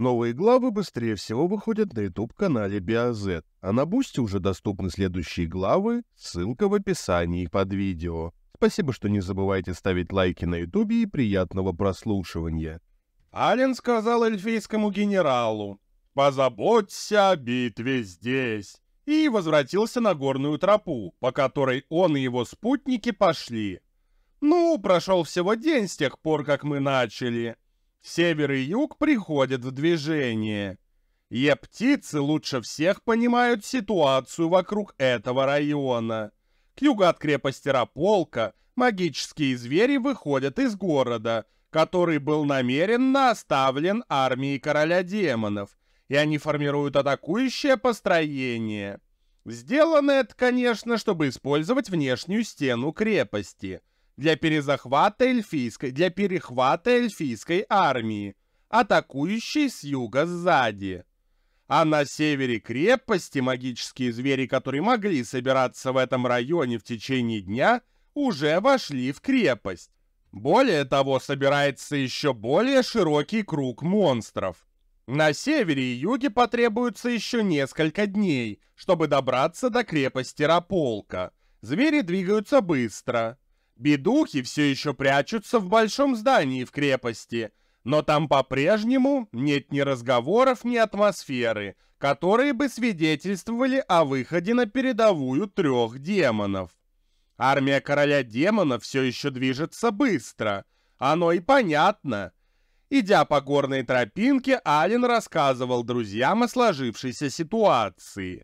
Новые главы быстрее всего выходят на YouTube-канале BioZ, а на Бусти уже доступны следующие главы, ссылка в описании под видео. Спасибо, что не забывайте ставить лайки на YouTube и приятного прослушивания. Ален сказал эльфийскому генералу: «Позаботься о битве здесь», и возвратился на горную тропу, по которой он и его спутники пошли. Ну, прошел всего день с тех пор, как мы начали. Север и юг приходят в движение. Птицы лучше всех понимают ситуацию вокруг этого района. К югу от крепости Раполка магические звери выходят из города, который был намеренно оставлен армией короля демонов, и они формируют атакующее построение. Сделано это, конечно, чтобы использовать внешнюю стену крепости для перехвата эльфийской армии, атакующей с юга сзади. А на севере крепости магические звери, которые могли собираться в этом районе в течение дня, уже вошли в крепость. Более того, собирается еще более широкий круг монстров. На севере и юге потребуется еще несколько дней, чтобы добраться до крепости Раполка. Звери двигаются быстро. Бедухи все еще прячутся в большом здании в крепости, но там по-прежнему нет ни разговоров, ни атмосферы, которые бы свидетельствовали о выходе на передовую 3 демонов. Армия короля демонов все еще движется быстро. Оно и понятно. Идя по горной тропинке, Ален рассказывал друзьям о сложившейся ситуации.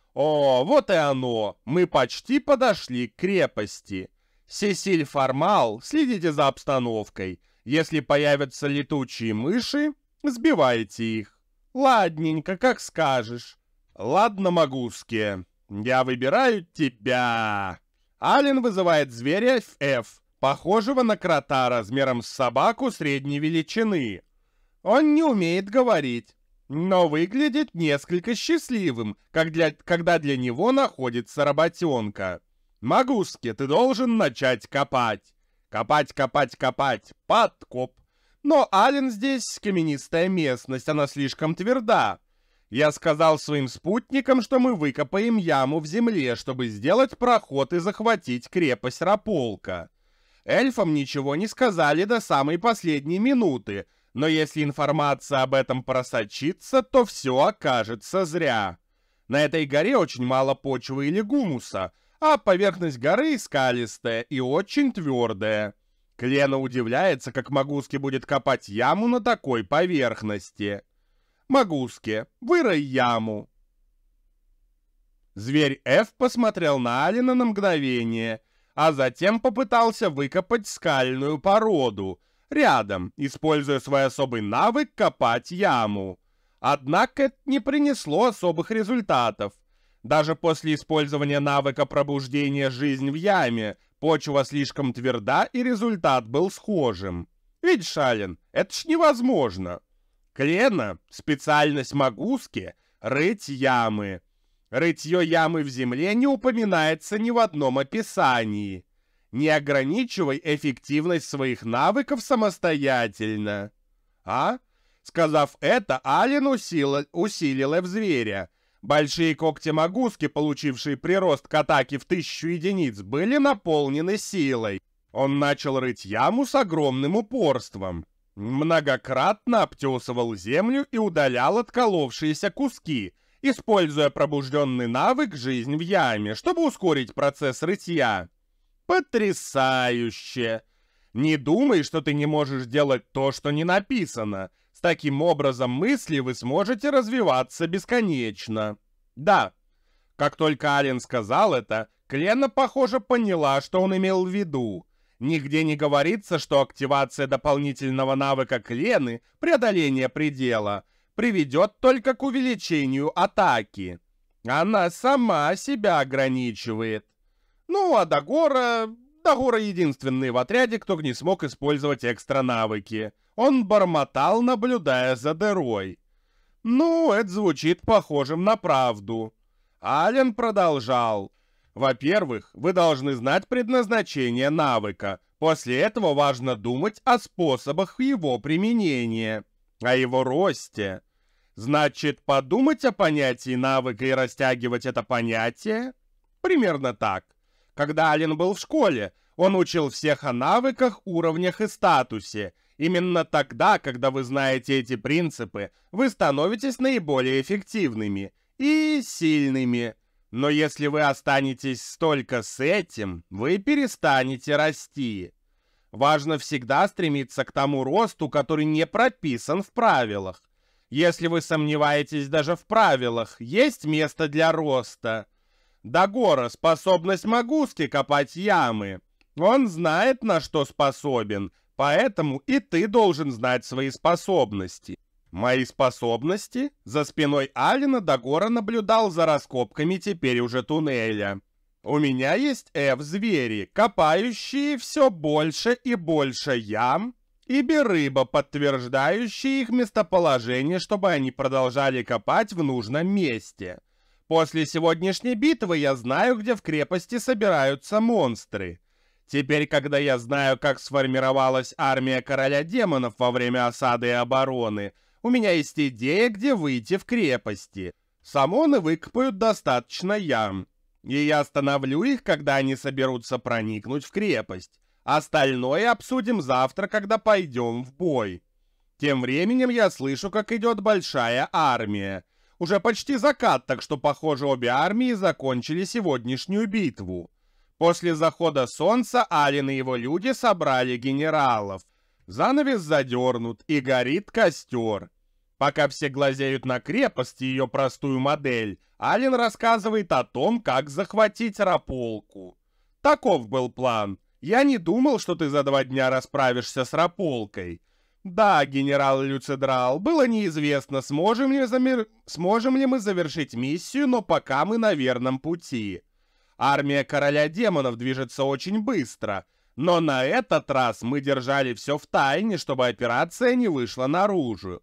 «О, вот и оно! Мы почти подошли к крепости. Сесиль Формал, следите за обстановкой. Если появятся летучие мыши, сбивайте их. Ладненько, как скажешь. Ладно, Магуске, я выбираю тебя». Ален вызывает зверя F, похожего на крота размером с собаку средней величины. Он не умеет говорить, но выглядит несколько счастливым, когда для него находится работенка. «Магуске, ты должен начать копать. Копать, копать, копать. Подкоп». Но Ален здесь каменистая местность, она слишком тверда. Я сказал своим спутникам, что мы выкопаем яму в земле, чтобы сделать проход и захватить крепость Раполка. Эльфам ничего не сказали до самой последней минуты, но если информация об этом просочится, то все окажется зря. На этой горе очень мало почвы или гумуса, а поверхность горы скалистая и очень твердая. Клена удивляется, как Магуске будет копать яму на такой поверхности. «Магуске, вырой яму». Зверь F посмотрел на Алена на мгновение, а затем попытался выкопать скальную породу рядом, используя свой особый навык копать яму. Однако это не принесло особых результатов. Даже после использования навыка пробуждения «Жизнь в яме» почва слишком тверда, и результат был схожим. Видишь, Ален, это ж невозможно. Клена, специальность Магуски — рыть ямы. Рытье ямы в земле не упоминается ни в одном описании. Не ограничивай эффективность своих навыков самостоятельно. Сказав это, Ален усилил F-зверя. Большие когти Магуски, получившие прирост к атаке в 1000 единиц, были наполнены силой. Он начал рыть яму с огромным упорством. Многократно обтесывал землю и удалял отколовшиеся куски, используя пробужденный навык «Жизнь в яме», чтобы ускорить процесс рытья. Потрясающе! Не думай, что ты не можешь делать то, что не написано. С таким образом мысли вы сможете развиваться бесконечно. Да, как только Ален сказал это, Клена, похоже, поняла, что он имел в виду. Нигде не говорится, что активация дополнительного навыка Клены, преодоление предела, приведет только к увеличению атаки. Она сама себя ограничивает. Ну, а Дагора единственный в отряде, кто не смог использовать экстра навыки. Он бормотал, наблюдая за дырой. Ну, это звучит похожим на правду. Ален продолжал. Во-первых, вы должны знать предназначение навыка. После этого важно думать о способах его применения. о его росте. Значит, подумать о понятии навыка и растягивать это понятие? Примерно так. Когда Ален был в школе, он учил всех о навыках, уровнях и статусе. Именно тогда, когда вы знаете эти принципы, вы становитесь наиболее эффективными и сильными. Но если вы останетесь только с этим, вы перестанете расти. Важно всегда стремиться к тому росту, который не прописан в правилах. Если вы сомневаетесь даже в правилах, есть место для роста. Дагора — способность Магуски копать ямы. Он знает, на что способен, поэтому и ты должен знать свои способности. Мои способности? За спиной Алена Дагора наблюдал за раскопками теперь уже туннеля. У меня есть F-звери, копающие все больше и больше ям, и Би-рыба, подтверждающие их местоположение, чтобы они продолжали копать в нужном месте. После сегодняшней битвы я знаю, где в крепости собираются монстры. Теперь, когда я знаю, как сформировалась армия короля демонов во время осады и обороны, у меня есть идея, где выйти в крепости. Самоны выкопают достаточно ям, и я остановлю их, когда они соберутся проникнуть в крепость. Остальное обсудим завтра, когда пойдем в бой. Тем временем я слышу, как идет большая армия. Уже почти закат, так что, похоже, обе армии закончили сегодняшнюю битву. После захода солнца Ален и его люди собрали генералов. Занавес задернут, и горит костер. Пока все глазеют на крепость и ее простую модель, Ален рассказывает о том, как захватить Раполку. Таков был план. Я не думал, что ты за 2 дня расправишься с Раполкой. Да, генерал Люцидрал, было неизвестно, сможем ли мы завершить миссию, но пока мы на верном пути. Армия короля демонов движется очень быстро, но на этот раз мы держали все в тайне, чтобы операция не вышла наружу.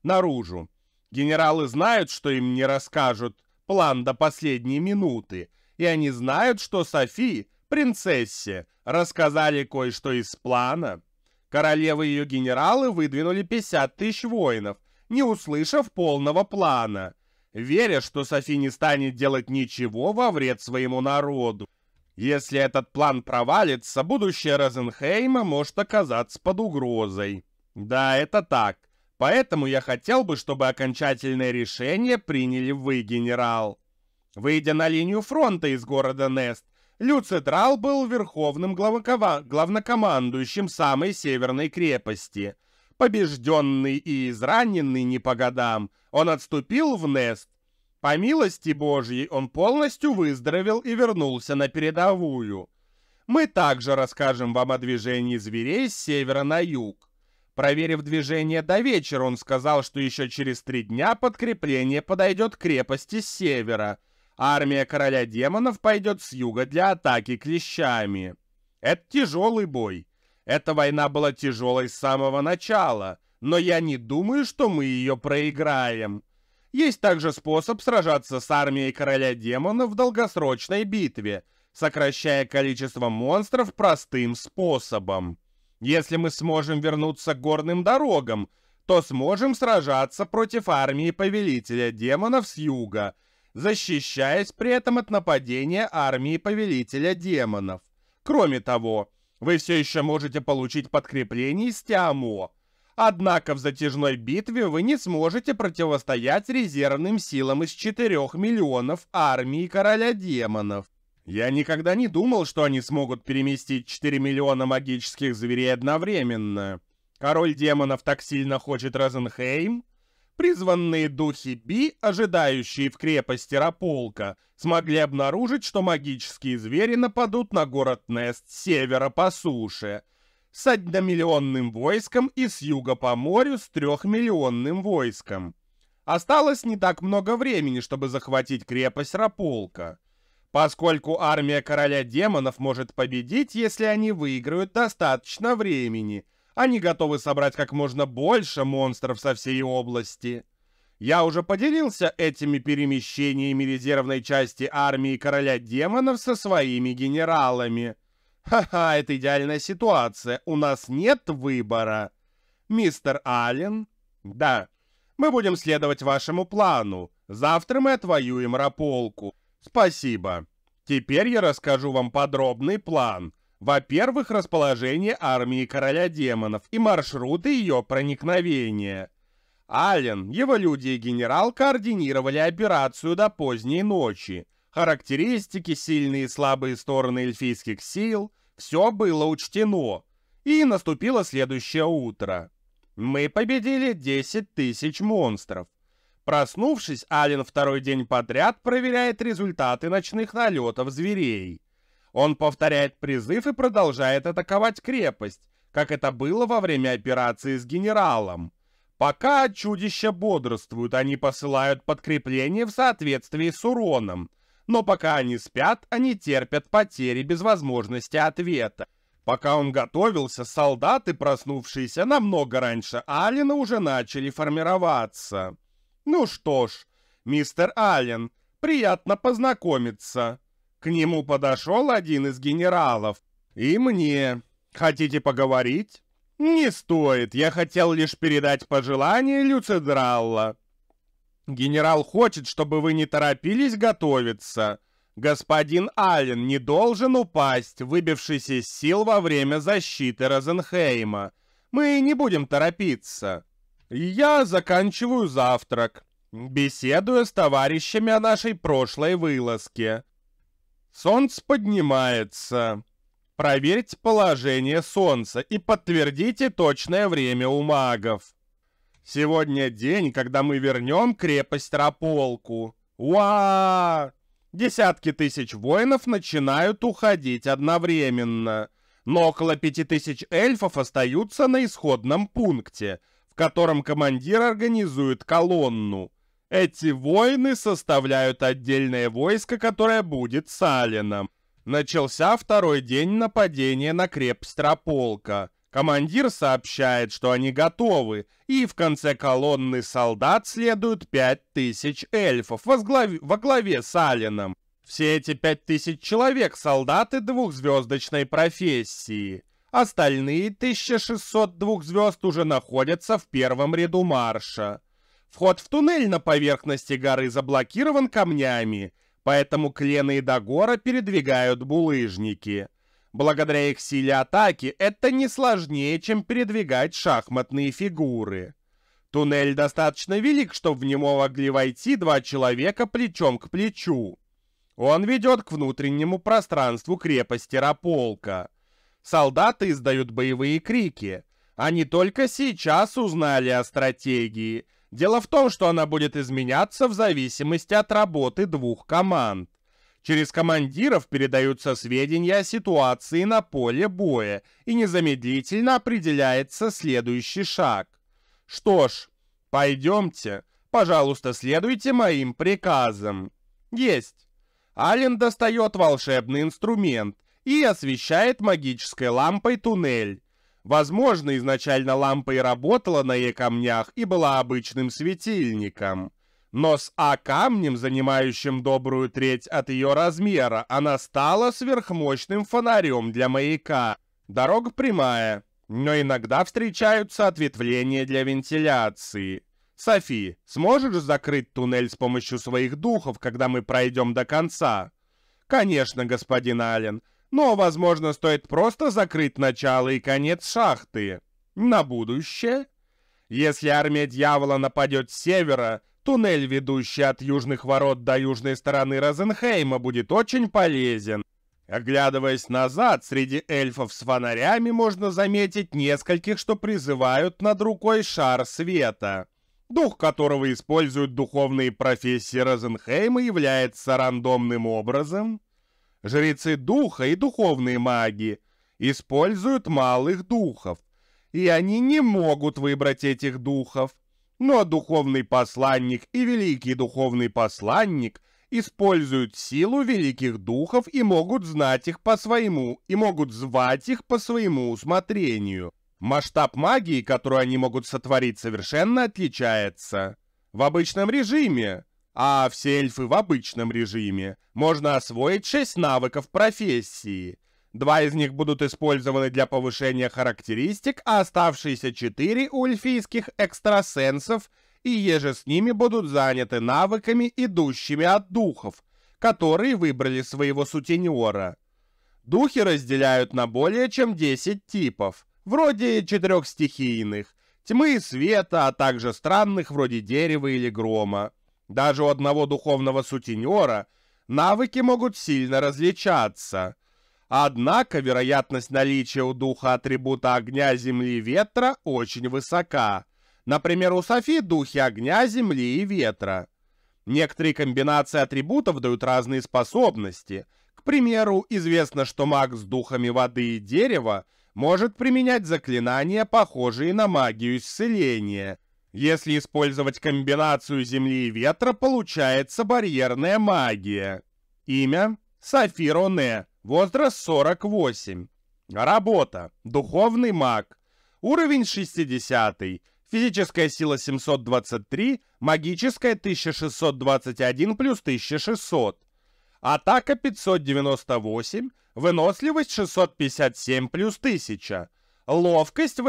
Генералы знают, что им не расскажут план до последней минуты, и они знают, что Софи, принцессе, рассказали кое-что из плана. Королева и ее генералы выдвинули 50 тысяч воинов, не услышав полного плана, веря, что Софи не станет делать ничего во вред своему народу. Если этот план провалится, будущее Розенхейма может оказаться под угрозой. Да, это так. Поэтому я хотел бы, чтобы окончательное решение приняли вы, генерал. Выйдя на линию фронта из города Нест, Люцидрал был верховным главнокомандующим самой северной крепости. Побежденный и израненный не по годам, он отступил в Нест. По милости Божьей он полностью выздоровел и вернулся на передовую. Мы также расскажем вам о движении зверей с севера на юг. Проверив движение до вечера, он сказал, что еще через 3 дня подкрепление подойдет к крепости с севера. Армия короля демонов пойдет с юга для атаки клещами. Это тяжелый бой. Эта война была тяжелой с самого начала, но я не думаю, что мы ее проиграем. Есть также способ сражаться с армией короля демонов в долгосрочной битве, сокращая количество монстров простым способом. Если мы сможем вернуться к горным дорогам, то сможем сражаться против армии повелителя демонов с юга, защищаясь при этом от нападения армии повелителя демонов. Кроме того, вы все еще можете получить подкрепление из Тиамо. Однако в затяжной битве вы не сможете противостоять резервным силам из 4 миллионов армии короля демонов. Я никогда не думал, что они смогут переместить 4 миллиона магических зверей одновременно. Король демонов так сильно хочет Розенхейм? Призванные духи Би, ожидающие в крепости Раполка, смогли обнаружить, что магические звери нападут на город Нест с севера по суше, с 1-миллионным войском и с юга по морю с 3-миллионным войском. Осталось не так много времени, чтобы захватить крепость Раполка. Поскольку армия короля демонов может победить, если они выиграют достаточно времени, они готовы собрать как можно больше монстров со всей области. Я уже поделился этими перемещениями резервной части армии короля демонов со своими генералами. Ха-ха, это идеальная ситуация, у нас нет выбора. Мистер Аллен, Да, мы будем следовать вашему плану. Завтра мы отвоюем Раполку. Спасибо. Теперь я расскажу вам подробный план. Во-первых, расположение армии короля демонов и маршруты ее проникновения. Ален, его люди и генерал координировали операцию до поздней ночи. Характеристики, сильные и слабые стороны эльфийских сил – все было учтено. И наступило следующее утро. Мы победили 10 тысяч монстров. Проснувшись, Ален второй день подряд проверяет результаты ночных налетов зверей. Он повторяет призыв и продолжает атаковать крепость, как это было во время операции с генералом. Пока чудища бодрствуют, они посылают подкрепление в соответствии с уроном. Но пока они спят, они терпят потери без возможности ответа. Пока он готовился, солдаты, проснувшиеся намного раньше Алена, уже начали формироваться. Ну что ж, мистер Ален, приятно познакомиться. К нему подошел один из генералов. И мне. Хотите поговорить? Не стоит, я хотел лишь передать пожелание Люцидралла. Генерал хочет, чтобы вы не торопились готовиться. Господин Ален не должен упасть, выбившись из сил во время защиты Розенхейма. Мы не будем торопиться. Я заканчиваю завтрак, беседуя с товарищами о нашей прошлой вылазке. Солнце поднимается. Проверьте положение солнца и подтвердите точное время у магов. Сегодня день, когда мы вернем крепость Раполку. Уа! Десятки тысяч воинов начинают уходить одновременно, но около 5000 эльфов остаются на исходном пункте, в котором командир организует колонну. Эти воины составляют отдельное войско, которое будет с Аленом. Начался второй день нападения на крепость Раполка. Командир сообщает, что они готовы, и в конце колонны солдат следуют 5000 эльфов во главе с Аленом. Все эти 5000 человек — солдаты двухзвездочной профессии. Остальные 1600 двухзвезд уже находятся в первом ряду марша. Вход в туннель на поверхности горы заблокирован камнями, поэтому Клена и Дагора передвигают булыжники. Благодаря их силе атаки это не сложнее, чем передвигать шахматные фигуры. Туннель достаточно велик, чтобы в него могли войти 2 человека плечом к плечу. Он ведет к внутреннему пространству крепости Раполка. Солдаты издают боевые крики. Они только сейчас узнали о стратегии. Дело в том, что она будет изменяться в зависимости от работы 2 команд. Через командиров передаются сведения о ситуации на поле боя, и незамедлительно определяется следующий шаг. Что ж, пойдемте. Пожалуйста, следуйте моим приказам. Есть. Ален достает волшебный инструмент и освещает магической лампой туннель. Возможно, изначально лампа и работала на Е-камнях и была обычным светильником. Но с А-камнем, занимающим добрую треть от ее размера, она стала сверхмощным фонарем для маяка. Дорога прямая, но иногда встречаются ответвления для вентиляции. Софи, сможешь закрыть туннель с помощью своих духов, когда мы пройдем до конца? Конечно, господин Ален, но, возможно, стоит просто закрыть начало и конец шахты. На будущее. Если армия дьявола нападет с севера, туннель, ведущий от южных ворот до южной стороны Розенхейма, будет очень полезен. Оглядываясь назад, среди эльфов с фонарями можно заметить нескольких, что призывают над рукой шар света. Дух которого используют духовные профессии Розенхейма является рандомным образом. Жрецы духа и духовные маги используют малых духов, и они не могут выбрать этих духов. Но духовный посланник и великий духовный посланник используют силу великих духов и могут знать их по своему, и могут звать их по своему усмотрению. Масштаб магии, которую они могут сотворить, совершенно отличается. В обычном режиме, а все эльфы в обычном режиме, можно освоить 6 навыков профессии. 2 из них будут использованы для повышения характеристик, а оставшиеся 4 у эльфийских экстрасенсов и еже с ними будут заняты навыками, идущими от духов, которые выбрали своего сутенера. Духи разделяют на более чем 10 типов, вроде 4 стихийных, тьмы и света, а также странных, вроде дерева или грома. Даже у одного духовного сутенера навыки могут сильно различаться. Однако вероятность наличия у духа атрибута огня, земли, ветра очень высока. Например, у Софи духи огня, земли и ветра. Некоторые комбинации атрибутов дают разные способности. К примеру, известно, что маг с духами воды и дерева может применять заклинания, похожие на магию исцеления. Если использовать комбинацию земли и ветра, получается барьерная магия. Имя — Софи Роне, возраст 48. Работа — духовный маг. Уровень 60. Физическая сила 723, магическая 1621 плюс 1600. Атака 598, выносливость 657 плюс 1000. Ловкость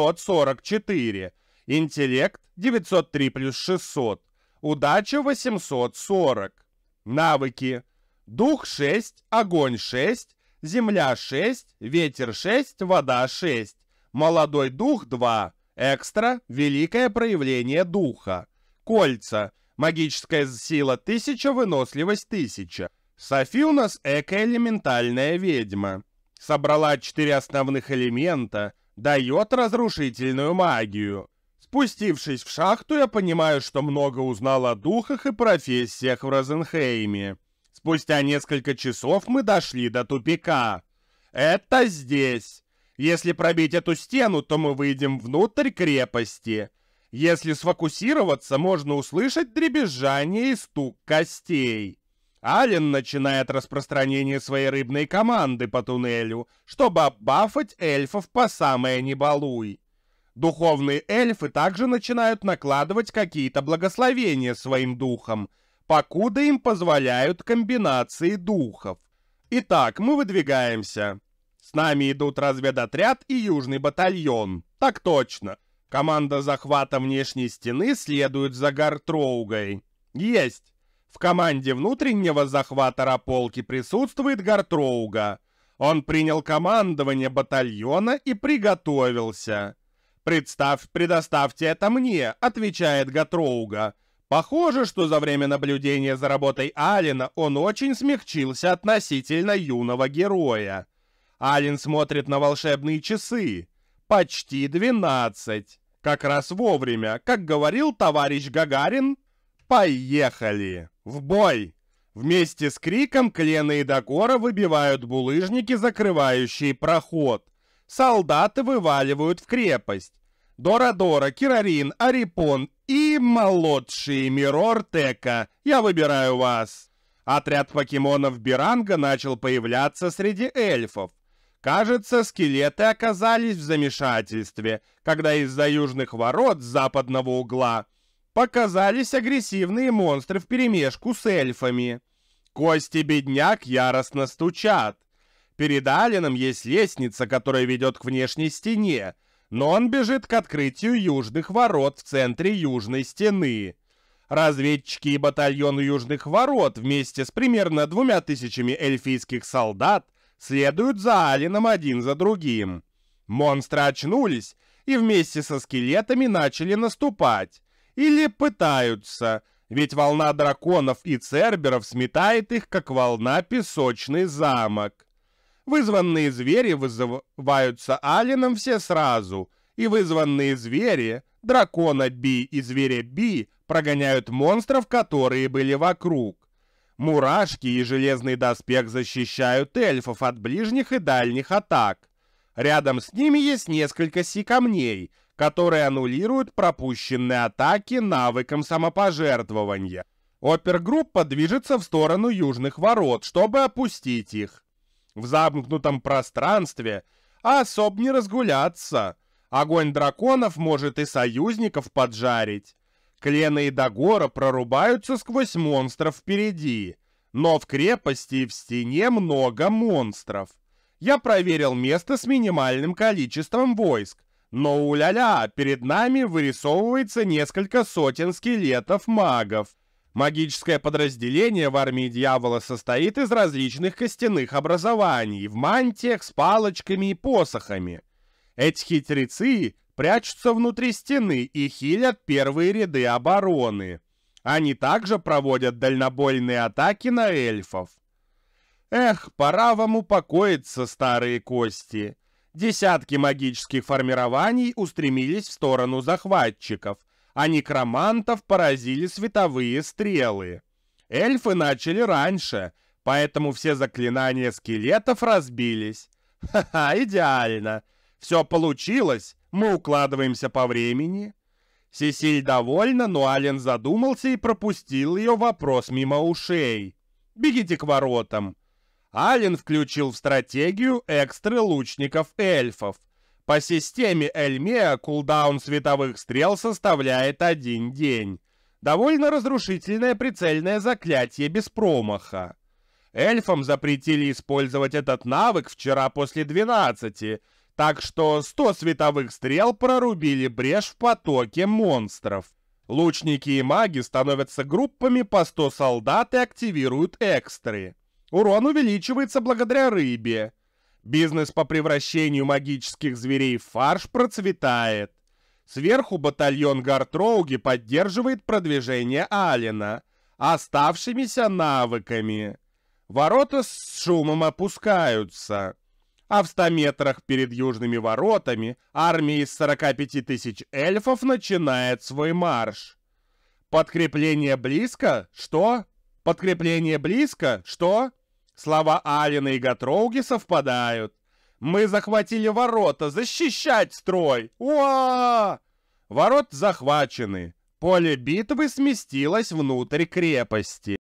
844. Интеллект 903 плюс 600. Удача 840. Навыки. Дух 6, огонь 6, земля 6, ветер 6, вода 6. Молодой дух 2. Экстра — великое проявление духа. Кольца. Магическая сила 1000, выносливость 1000. Софи у нас эко-элементальная ведьма. Собрала 4 основных элемента, дает разрушительную магию. Спустившись в шахту, я понимаю, что много узнал о духах и профессиях в Розенхейме. Спустя несколько часов мы дошли до тупика. Это здесь. Если пробить эту стену, то мы выйдем внутрь крепости. Если сфокусироваться, можно услышать дребезжание и стук костей. Ален начинает распространение своей рыбной команды по туннелю, чтобы оббафать эльфов по самое не балуй. Духовные эльфы также начинают накладывать какие-то благословения своим духам, покуда им позволяют комбинации духов. Итак, мы выдвигаемся. С нами идут разведотряд и южный батальон. Так точно. Команда захвата внешней стены следует за Гартроугой. Есть. В команде внутреннего захвата Раполки присутствует Гартроуга. Он принял командование батальона и приготовился. «Предоставьте это мне», — отвечает Гартроуга. Похоже, что за время наблюдения за работой Алена он очень смягчился относительно юного героя. Ален смотрит на волшебные часы. Почти 12. Как раз вовремя, как говорил товарищ Гагарин. Поехали! В бой! Вместе с криком Клена и Дагора выбивают булыжники, закрывающие проход. Солдаты вываливают в крепость. Дора-Дора, Кирарин, Арипон и молодший Мирор Тека. Я выбираю вас. Отряд покемонов Биранга начал появляться среди эльфов. Кажется, скелеты оказались в замешательстве, когда из-за южных ворот с западного угла показались агрессивные монстры вперемешку с эльфами. Кости бедняк яростно стучат. Перед Аленом есть лестница, которая ведет к внешней стене, но он бежит к открытию южных ворот в центре южной стены. Разведчики и батальон южных ворот вместе с примерно 2000 эльфийских солдат следуют за Аленом один за другим. Монстры очнулись и вместе со скелетами начали наступать. Или пытаются, ведь волна драконов и церберов сметает их, как волна песочный замок. Вызванные звери вызываются Аленом все сразу, и вызванные звери, дракона Би и зверя Би, прогоняют монстров, которые были вокруг. Мурашки и железный доспех защищают эльфов от ближних и дальних атак. Рядом с ними есть несколько си-камней, которые аннулируют пропущенные атаки навыком самопожертвования. Опергруппа движется в сторону южных ворот, чтобы опустить их. В замкнутом пространстве особо не разгуляться. Огонь драконов может и союзников поджарить. Клена и Дагора прорубаются сквозь монстров впереди, но в крепости и в стене много монстров. Я проверил место с минимальным количеством войск, но уля-ля, перед нами вырисовывается несколько сотен скелетов магов. Магическое подразделение в армии дьявола состоит из различных костяных образований, в мантиях с палочками и посохами. Эти хитрецы прячутся внутри стены и хилят первые ряды обороны. Они также проводят дальнобойные атаки на эльфов. Эх, пора вам упокоиться, старые кости. Десятки магических формирований устремились в сторону захватчиков, а некромантов поразили световые стрелы. Эльфы начали раньше, поэтому все заклинания скелетов разбились. Ха-ха, идеально. Все получилось, мы укладываемся по времени. Сесиль довольна, но Ален задумался и пропустил ее вопрос мимо ушей. Бегите к воротам. Ален включил в стратегию экстры лучников-эльфов. По системе Эльмеа кулдаун световых стрел составляет 1 день. Довольно разрушительное прицельное заклятие без промаха. Эльфам запретили использовать этот навык вчера после 12, так что 100 световых стрел прорубили брешь в потоке монстров. Лучники и маги становятся группами по 100 солдат и активируют экстры. Урон увеличивается благодаря рыбе. Бизнес по превращению магических зверей в фарш процветает. Сверху батальон Гартроуги поддерживает продвижение Алена оставшимися навыками. Ворота с шумом опускаются. А в 100 метрах перед южными воротами армия из 45 тысяч эльфов начинает свой марш. Подкрепление близко? Что? Подкрепление близко? Что? Слова Алена и Гартроуги совпадают. Мы захватили ворота, защищать строй! Уа! Ворота захвачены. Поле битвы сместилось внутрь крепости.